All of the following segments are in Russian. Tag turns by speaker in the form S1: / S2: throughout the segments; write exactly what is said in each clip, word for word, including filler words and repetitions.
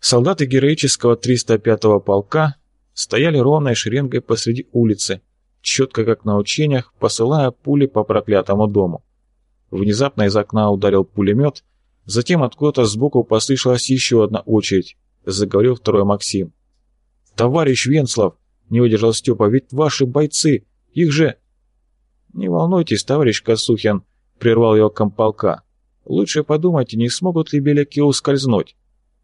S1: Солдаты героического триста пятого полка стояли ровной шеренгой посреди улицы, четко как на учениях, посылая пули по проклятому дому. Внезапно из окна ударил пулемет, затем откуда-то сбоку послышалась еще одна очередь. Заговорил второй Максим. «Товарищ Венслов!» — не выдержал Степа. «Ведь ваши бойцы, их же...» «Не волнуйтесь, товарищ Косухин», — прервал его комполка. «Лучше подумайте, не смогут ли беляки ускользнуть».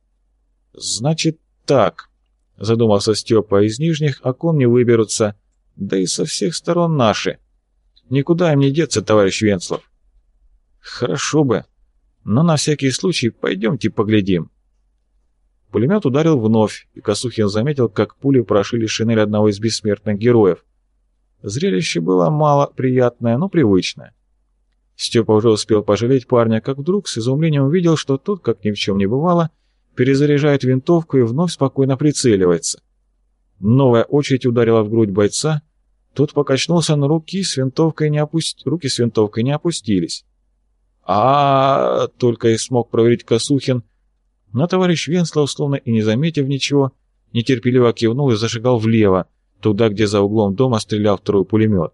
S1: «Значит так», — задумался Степа. «Из нижних окон не выберутся, да и со всех сторон наши. Никуда им не деться, товарищ Венслов». «Хорошо бы, но на всякий случай пойдемте поглядим». Пулемет ударил вновь, и Косухин заметил, как пули прошили шинель одного из бессмертных героев. Зрелище было мало приятное, но привычное. Степа уже успел пожалеть парня, как вдруг с изумлением увидел, что тот, как ни в чем не бывало, перезаряжает винтовку и вновь спокойно прицеливается. Новая очередь ударила в грудь бойца, тот покачнулся, но руки с винтовкой не, опуст... руки с винтовкой не опустились. а, -а, -а только и смог проверить Косухин, но товарищ Венслов, словно и не заметив ничего, нетерпеливо кивнул и зашагал влево, туда, где за углом дома стрелял второй пулемет.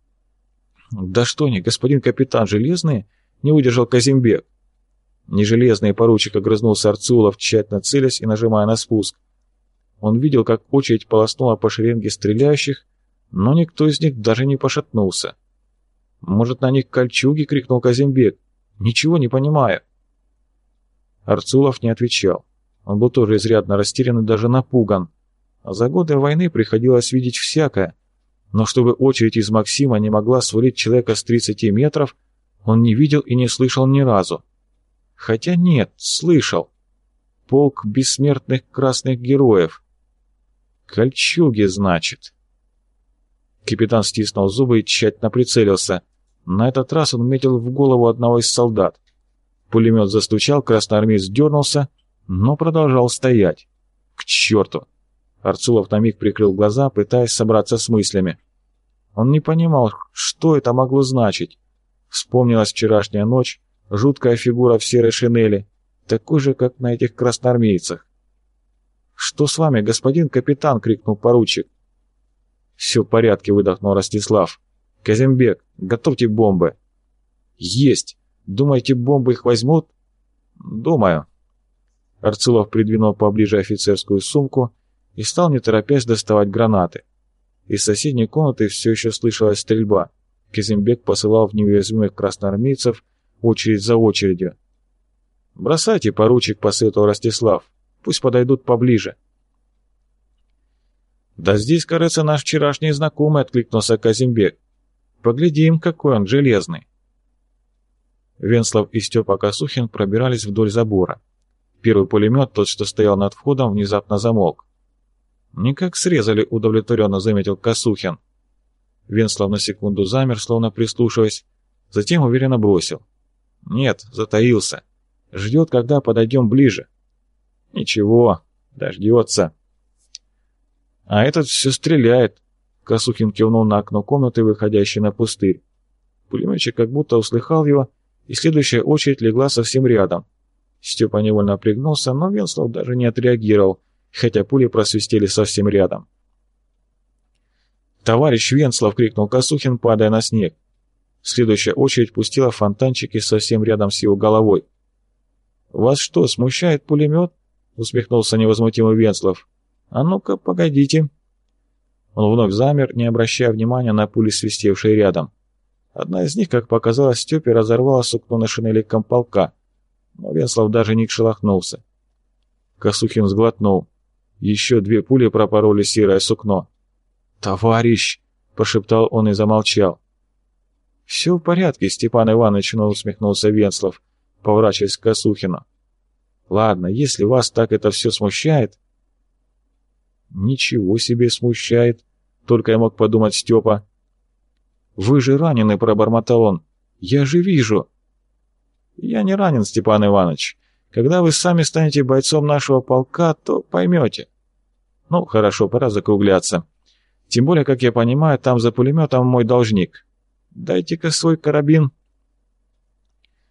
S1: «Да что они, господин капитан, железные?» — не выдержал Казимбек. «Не железные, поручик», — огрызнулся Арцулов, тщательно целясь и нажимая на спуск. Он видел, как очередь полоснула по шеренге стреляющих, но никто из них даже не пошатнулся. «Может, на них кольчуги?» — крикнул Казимбек. «Ничего не понимаю». Арцулов не отвечал. Он был тоже изрядно растерян и даже напуган. А за годы войны приходилось видеть всякое, но чтобы очередь из Максима не могла свалить человека с тридцати метров, он не видел и не слышал ни разу. Хотя нет, слышал. Полк бессмертных красных героев. Кольчуги, значит. Капитан стиснул зубы и тщательно прицелился. На этот раз он метил в голову одного из солдат. Пулемет застучал, красноармеец дернулся, но продолжал стоять. К черту! Арцулов на миг прикрыл глаза, пытаясь собраться с мыслями. Он не понимал, что это могло значить. Вспомнилась вчерашняя ночь, жуткая фигура в серой шинели, такой же, как на этих красноармейцах. «Что с вами, господин капитан?» — крикнул поручик. «Все в порядке», — выдохнул Ростислав. «Казимбек, готовьте бомбы». «Есть! Думаете, бомбы их возьмут?» «Думаю». Арцулов придвинул поближе офицерскую сумку и стал, не торопясь, доставать гранаты. Из соседней комнаты все еще слышалась стрельба. Казимбек посылал в неуязвимых красноармейцев очередь за очередью. «Бросайте, поручик», — посоветовал Ростислав. «Пусть подойдут поближе». «Да здесь, кажется, наш вчерашний знакомый», — откликнулся Казимбек. «Поглядим, какой он железный». Венслов и Степа Косухин пробирались вдоль забора. Первый пулемет, тот, что стоял над входом, внезапно замолк. «Никак срезали», — удовлетворенно заметил Косухин. Венслов на секунду замер, словно прислушиваясь, затем уверенно бросил. «Нет, затаился. Ждет, когда подойдем ближе». «Ничего, дождется». «А этот все стреляет», — Косухин кивнул на окно комнаты, выходящей на пустырь. Пулеметчик как будто услыхал его, и следующая очередь легла совсем рядом. Степа невольно пригнулся, но Венслов даже не отреагировал, хотя пули просвистели совсем рядом. «Товарищ Венслов!» — крикнул Косухин, падая на снег. Следующая очередь пустила фонтанчики совсем рядом с его головой. «Вас что, смущает пулемет?» — усмехнулся невозмутимый Венслов. «А ну-ка, погодите». Он вновь замер, не обращая внимания на пули, свистевшие рядом. Одна из них, как показалось Степе, разорвала сукно на шинели комполка, но Венслов даже не шелохнулся. Косухин сглотнул. Еще две пули пропороли серое сукно. «Товарищ!» — прошептал он и замолчал. «Все в порядке, Степан Иванович», — усмехнулся Венслов, поворачиваясь к Косухину. «Ладно, если вас так это все смущает...» «Ничего себе смущает», — только и мог подумать Степа. «Вы же ранены», — пробормотал он. «Я же вижу». «Я не ранен, Степан Иванович. Когда вы сами станете бойцом нашего полка, то поймете». «Ну, хорошо, пора закругляться. Тем более, как я понимаю, там за пулеметом мой должник. Дайте-ка свой карабин».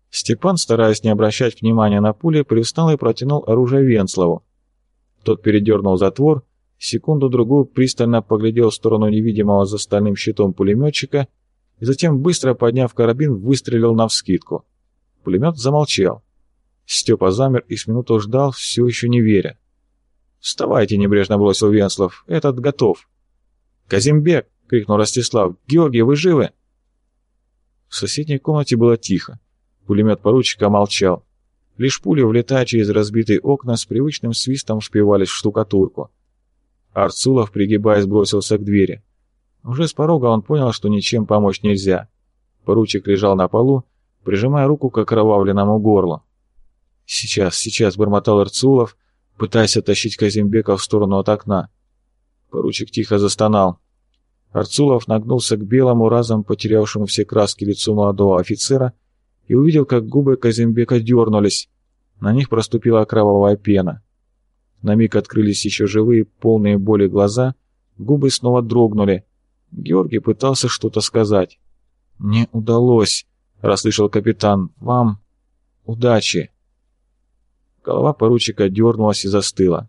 S1: Степан, стараясь не обращать внимания на пули, привстал и протянул оружие Венцлову. Тот передернул затвор, секунду-другую пристально поглядел в сторону невидимого за стальным щитом пулеметчика и затем, быстро подняв карабин, выстрелил навскидку. Пулемет замолчал. Степа замер и с минуту ждал, все еще не веря. «Вставайте!» — небрежно бросил Венцлов. «Этот готов!» «Казимбек!» — крикнул Ростислав. «Георгий, вы живы?» В соседней комнате было тихо. Пулемет поручика молчал. Лишь пули, влетая через разбитые окна, с привычным свистом впивались в штукатурку. Арцулов, пригибаясь, бросился к двери. Уже с порога он понял, что ничем помочь нельзя. Поручик лежал на полу, прижимая руку к окровавленному горлу. «Сейчас, сейчас!» — бормотал Арцулов, пытаясь оттащить Казимбека в сторону от окна. Поручик тихо застонал. Арцулов нагнулся к белому, разом потерявшему все краски лицу молодого офицера, и увидел, как губы Казимбека дернулись. На них проступила кровавая пена. На миг открылись еще живые, полные боли глаза, губы снова дрогнули. Георгий пытался что-то сказать. «Не удалось», — расслышал капитан. «Вам удачи». Голова поручика дернулась и застыла.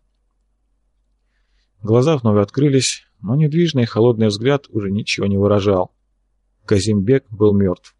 S1: Глаза вновь открылись, но недвижный холодный взгляд уже ничего не выражал. Казимбек был мертв.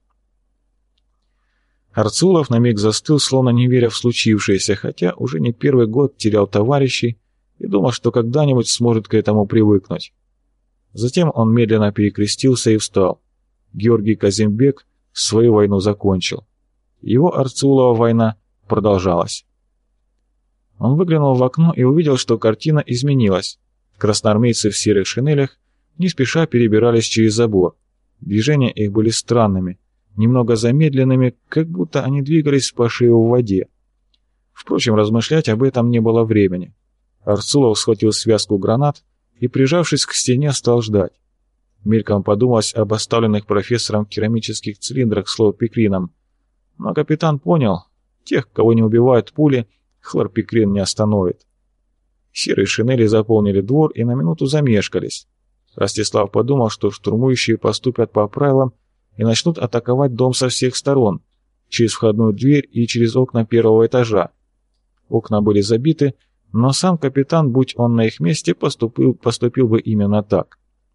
S1: Арцулов на миг застыл, словно не веря в случившееся, хотя уже не первый год терял товарищей и думал, что когда-нибудь сможет к этому привыкнуть. Затем он медленно перекрестился и встал. Георгий Казимбек свою войну закончил. Его Арцулова война продолжалась. Он выглянул в окно и увидел, что картина изменилась. Красноармейцы в серых шинелях не спеша перебирались через забор. Движения их были странными, немного замедленными, как будто они двигались по шее в воде. Впрочем, размышлять об этом не было времени. Арцулов схватил связку гранат и, прижавшись к стене, стал ждать. Мельком подумалось об оставленных профессором керамических цилиндрах с хлорпикрином. Но капитан понял, тех, кого не убивают пули, хлорпикрин не остановит. Серые шинели заполнили двор и на минуту замешкались. Ростислав подумал, что штурмующие поступят по правилам и начнут атаковать дом со всех сторон, через входную дверь и через окна первого этажа. Окна были забиты, но сам капитан, будь он на их месте, поступил, поступил бы именно так.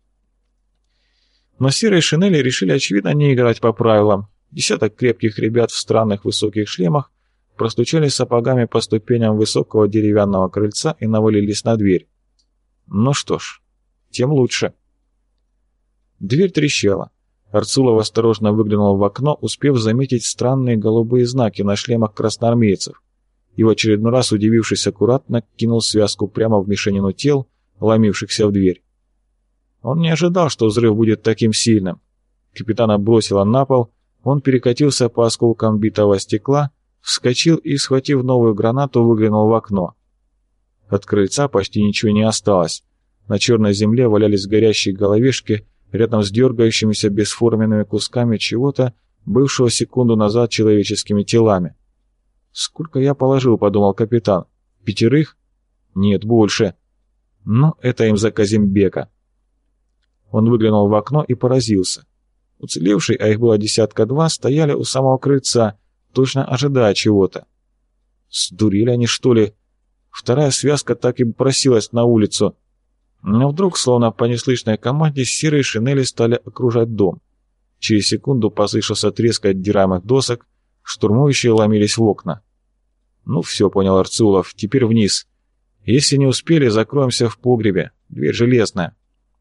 S1: Но серые шинели решили, очевидно, не играть по правилам. Десяток крепких ребят в странных высоких шлемах простучали сапогами по ступеням высокого деревянного крыльца и навалились на дверь. Ну что ж, тем лучше. Дверь трещала. Арцулов осторожно выглянул в окно, успев заметить странные голубые знаки на шлемах красноармейцев, и в очередной раз, удивившись, аккуратно кинул связку прямо в мешанину тел, ломившихся в дверь. Он не ожидал, что взрыв будет таким сильным. Капитана бросило на пол, он перекатился по осколкам битого стекла, вскочил и, схватив новую гранату, выглянул в окно. От крыльца почти ничего не осталось. На черной земле валялись горящие головешки, рядом с дергающимися бесформенными кусками чего-то, бывшего секунду назад человеческими телами. «Сколько я положил?» — подумал капитан. «Пятерых? Нет, больше. Но это им за Казимбека». Он выглянул в окно и поразился. Уцелевшие, а их было десятка два, стояли у самого крыльца, точно ожидая чего-то. Сдурели они, что ли? Вторая связка так и просилась на улицу. Но вдруг, словно по неслышной команде, серые шинели стали окружать дом. Через секунду послышался треск отдираемых досок, штурмующие ломились в окна. «Ну все», — понял Арцулов, — «теперь вниз. Если не успели, закроемся в погребе. Дверь железная».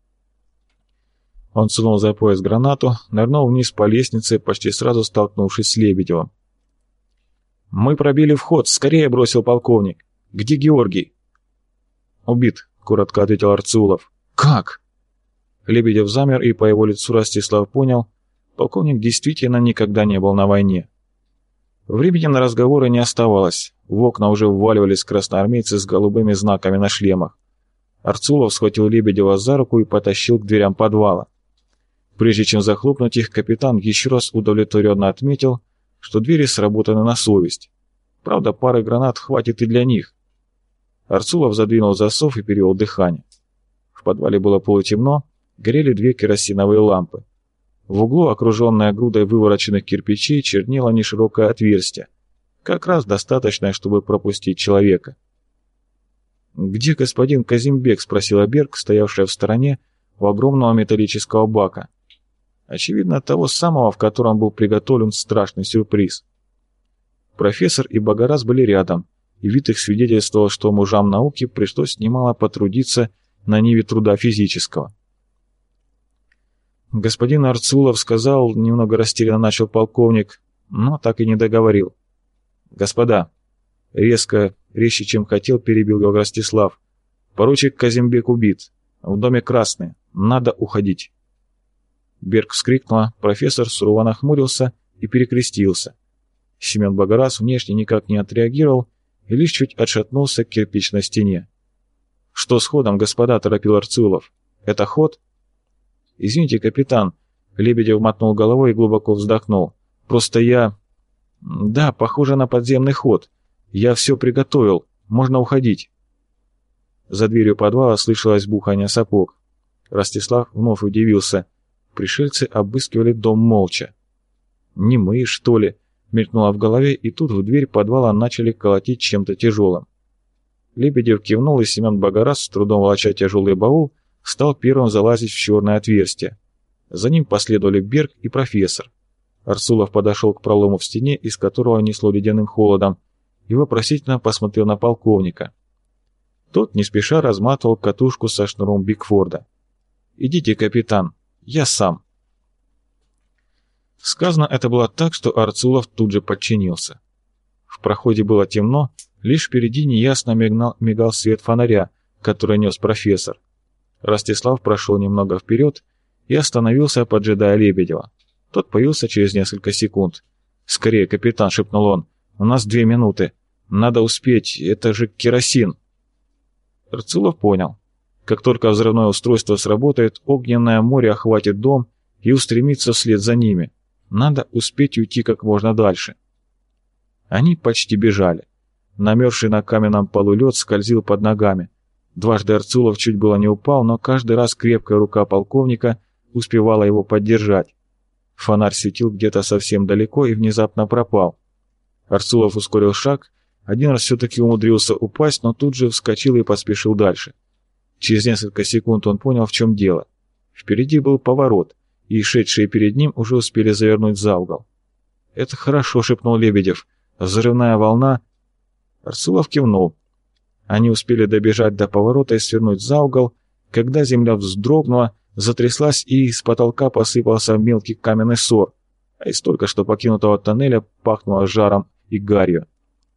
S1: Он сунул за пояс гранату, нырнул вниз по лестнице, почти сразу столкнувшись с Лебедевым. «Мы пробили вход, скорее!» — бросил полковник. «Где Георгий?» «Убит», — коротко ответил Арцулов. «Как?» Лебедев замер, и по его лицу Ростислав понял, полковник действительно никогда не был на войне. Времени на разговоры не оставалось, в окна уже вваливались красноармейцы с голубыми знаками на шлемах. Арцулов схватил Лебедева за руку и потащил к дверям подвала. Прежде чем захлопнуть их, капитан еще раз удовлетворенно отметил, что двери сработаны на совесть. Правда, пары гранат хватит и для них. Арцулов задвинул засов и перевел дыхание. В подвале было полутемно, горели две керосиновые лампы. В углу, окруженное грудой вывороченных кирпичей, чернело неширокое отверстие, как раз достаточное, чтобы пропустить человека. «Где господин Казимбек?» — спросила Берг, стоявшая в стороне у огромного металлического бака. Очевидно, того самого, в котором был приготовлен страшный сюрприз. Профессор и Багарас были рядом, и вид их свидетельствовал, что мужам науки пришлось немало потрудиться на ниве труда физического. Господин Арцулов сказал, немного растерянно начал полковник, но так и не договорил. «Господа!» — резко, резче, чем хотел, перебил его Ростислав. «Поручик Казимбек убит. В доме красный. Надо уходить». Берг вскрикнула, профессор сурово нахмурился и перекрестился. Семен Багарас внешне никак не отреагировал и лишь чуть отшатнулся к кирпичной стене. «Что с ходом, господа?» — торопил Арцулов. «Это ход?» «Извините, капитан», — Лебедев мотнул головой и глубоко вздохнул. «Просто я...» «Да, похоже на подземный ход. Я все приготовил. Можно уходить». За дверью подвала слышалось бухание сапог. Ростислав вновь удивился. Пришельцы обыскивали дом молча. «Не мы, что ли?» — мелькнуло в голове, и тут в дверь подвала начали колотить чем-то тяжелым. Лебедев кивнул, и Семен Багарас, с трудом волоча тяжелый баул, стал первым залазить в черное отверстие. За ним последовали Берг и профессор. Арцулов подошел к пролому в стене, из которого несло ледяным холодом, и вопросительно посмотрел на полковника. Тот не спеша разматывал катушку со шнуром Бигфорда. «Идите, капитан, я сам». Сказано это было так, что Арцулов тут же подчинился. В проходе было темно, лишь впереди неясно мигнал, мигал свет фонаря, который нес профессор. Ростислав прошел немного вперед и остановился, поджидая Лебедева. Тот появился через несколько секунд. «Скорее, капитан», — шепнул он, — «у нас две минуты. Надо успеть, это же керосин». Арцулов понял. Как только взрывное устройство сработает, огненное море охватит дом и устремится вслед за ними. Надо успеть уйти как можно дальше. Они почти бежали. Намерзший на каменном полу лед скользил под ногами. Дважды Арцулов чуть было не упал, но каждый раз крепкая рука полковника успевала его поддержать. Фонарь светил где-то совсем далеко и внезапно пропал. Арцулов ускорил шаг, один раз все-таки умудрился упасть, но тут же вскочил и поспешил дальше. Через несколько секунд он понял, в чем дело. Впереди был поворот, и шедшие перед ним уже успели завернуть за угол. «Это хорошо», — шепнул Лебедев. «Взрывная волна...» Арцулов кивнул. Они успели добежать до поворота и свернуть за угол, когда земля вздрогнула, затряслась, и из потолка посыпался мелкий каменный сор, а из только что покинутого тоннеля пахнуло жаром и гарью.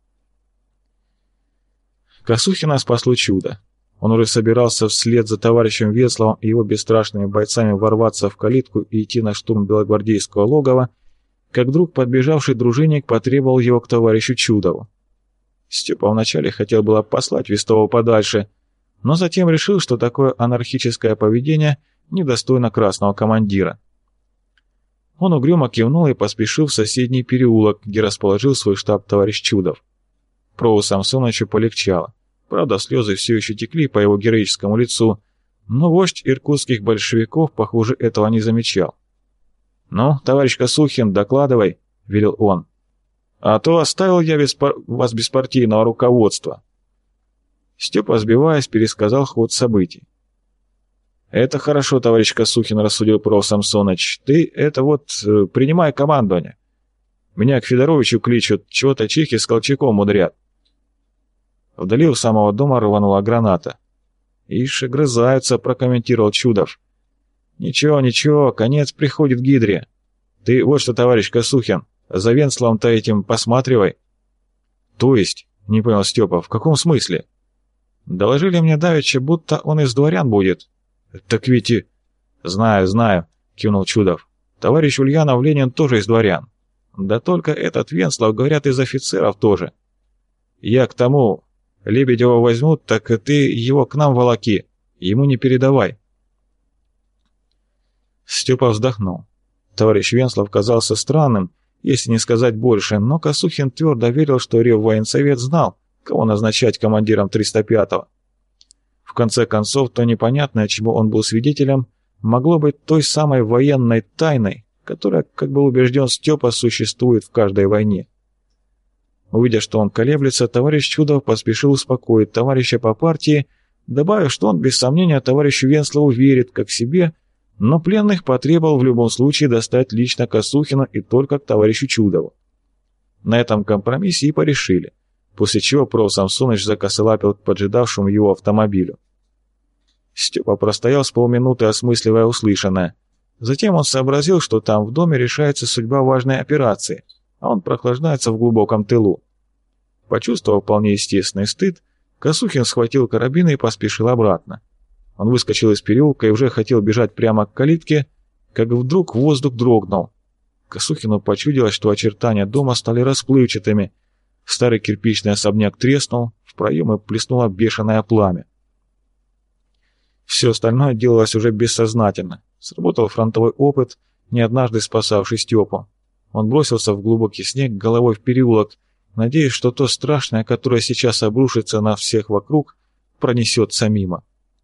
S1: Косухина спасло чудо. Он уже собирался вслед за товарищем Весловым и его бесстрашными бойцами ворваться в калитку и идти на штурм белогвардейского логова, как вдруг подбежавший дружинник потребовал его к товарищу Чудову. Степа вначале хотел было послать Вестового подальше, но затем решил, что такое анархическое поведение недостойно красного командира. Он угрюмо кивнул и поспешил в соседний переулок, где расположил свой штаб товарищ Чудов. Прову Самсоновичу полегчало. Правда, слезы все еще текли по его героическому лицу, но вождь иркутских большевиков, похоже, этого не замечал. «Ну, товарищ Косухин, докладывай», — велел он. «А то оставил я беспар... вас без партийного руководства». Степа, сбиваясь, пересказал ход событий. «Это хорошо, товарищ Косухин», — рассудил Пров Самсоныч. «Ты это вот э, принимай командование. Меня к Федоровичу кличут, чего-то чехи с Колчаком мудрят». Вдали у самого дома рванула граната. «Ишь, огрызаются», — прокомментировал Чудов. «Ничего, ничего, конец приходит Гидре. Ты вот что, товарищ Косухин, за Венсловым-то этим посматривай». «То есть?» — не понял Степа. «В каком смысле?» «Доложили мне давеча, будто он из дворян будет». «Так ведь и...» «Знаю, знаю», — кивнул Чудов. «Товарищ Ульянов Ленин тоже из дворян. Да только этот Венслов, говорят, из офицеров тоже. Я к тому... Лебедева возьмут, так и ты его к нам волоки. Ему не передавай». Степа вздохнул. Товарищ Венслов казался странным, если не сказать больше, но Косухин твердо верил, что Реввоенсовет знал, кого назначать командиром триста пятого. В конце концов, то непонятное, чему он был свидетелем, могло быть той самой военной тайной, которая, как был убежден Степа, существует в каждой войне. Увидя, что он колеблется, товарищ Чудов поспешил успокоить товарища по партии, добавив, что он без сомнения товарищу Венслову верит как себе, но пленных потребовал в любом случае достать лично Косухина и только к товарищу Чудову. На этом компромиссе и порешили, после чего проф. Самсоныч закосолапил к поджидавшему его автомобилю. Степа простоял с полминуты, осмысливая услышанное. Затем он сообразил, что там в доме решается судьба важной операции, а он прохлаждается в глубоком тылу. Почувствовав вполне естественный стыд, Косухин схватил карабин и поспешил обратно. Он выскочил из переулка и уже хотел бежать прямо к калитке, как вдруг воздух дрогнул. Косухину почудилось, что очертания дома стали расплывчатыми. Старый кирпичный особняк треснул, в проемы плеснуло бешеное пламя. Все остальное делалось уже бессознательно. Сработал фронтовой опыт, не однажды спасавший Степу. Он бросился в глубокий снег головой в переулок, надеясь, что то страшное, которое сейчас обрушится на всех вокруг, пронесется мимо.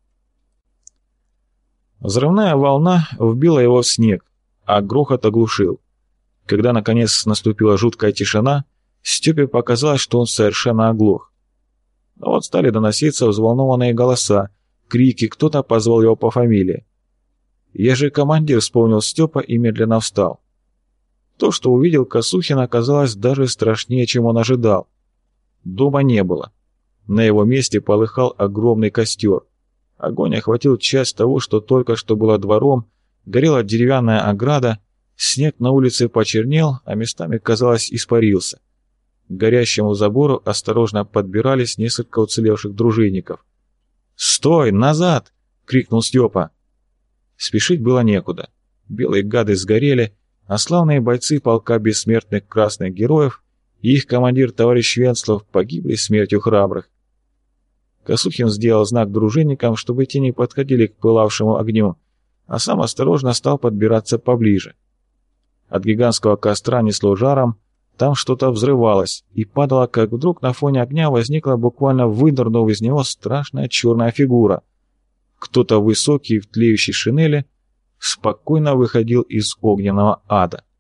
S1: Взрывная волна вбила его в снег, а грохот оглушил. Когда, наконец, наступила жуткая тишина, Степе показалось, что он совершенно оглох. Но вот стали доноситься взволнованные голоса, крики, кто-то позвал его по фамилии. «Я же командир», — вспомнил Степа и медленно встал. То, что увидел Косухин, оказалось даже страшнее, чем он ожидал. Дома не было. На его месте полыхал огромный костер. Огонь охватил часть того, что только что было двором, горела деревянная ограда, снег на улице почернел, а местами, казалось, испарился. К горящему забору осторожно подбирались несколько уцелевших дружинников. «Стой! Назад!» — крикнул Степа. Спешить было некуда. Белые гады сгорели, а славные бойцы полка бессмертных красных героев и их командир товарищ Венслов погибли смертью храбрых. Косухин сделал знак дружинникам, чтобы те не подходили к пылавшему огню, а сам осторожно стал подбираться поближе. От гигантского костра несло жаром, там что-то взрывалось и падало, как вдруг на фоне огня возникла, буквально вынырнув из него, страшная черная фигура. Кто-то высокий в тлеющей шинели спокойно выходил из огненного ада.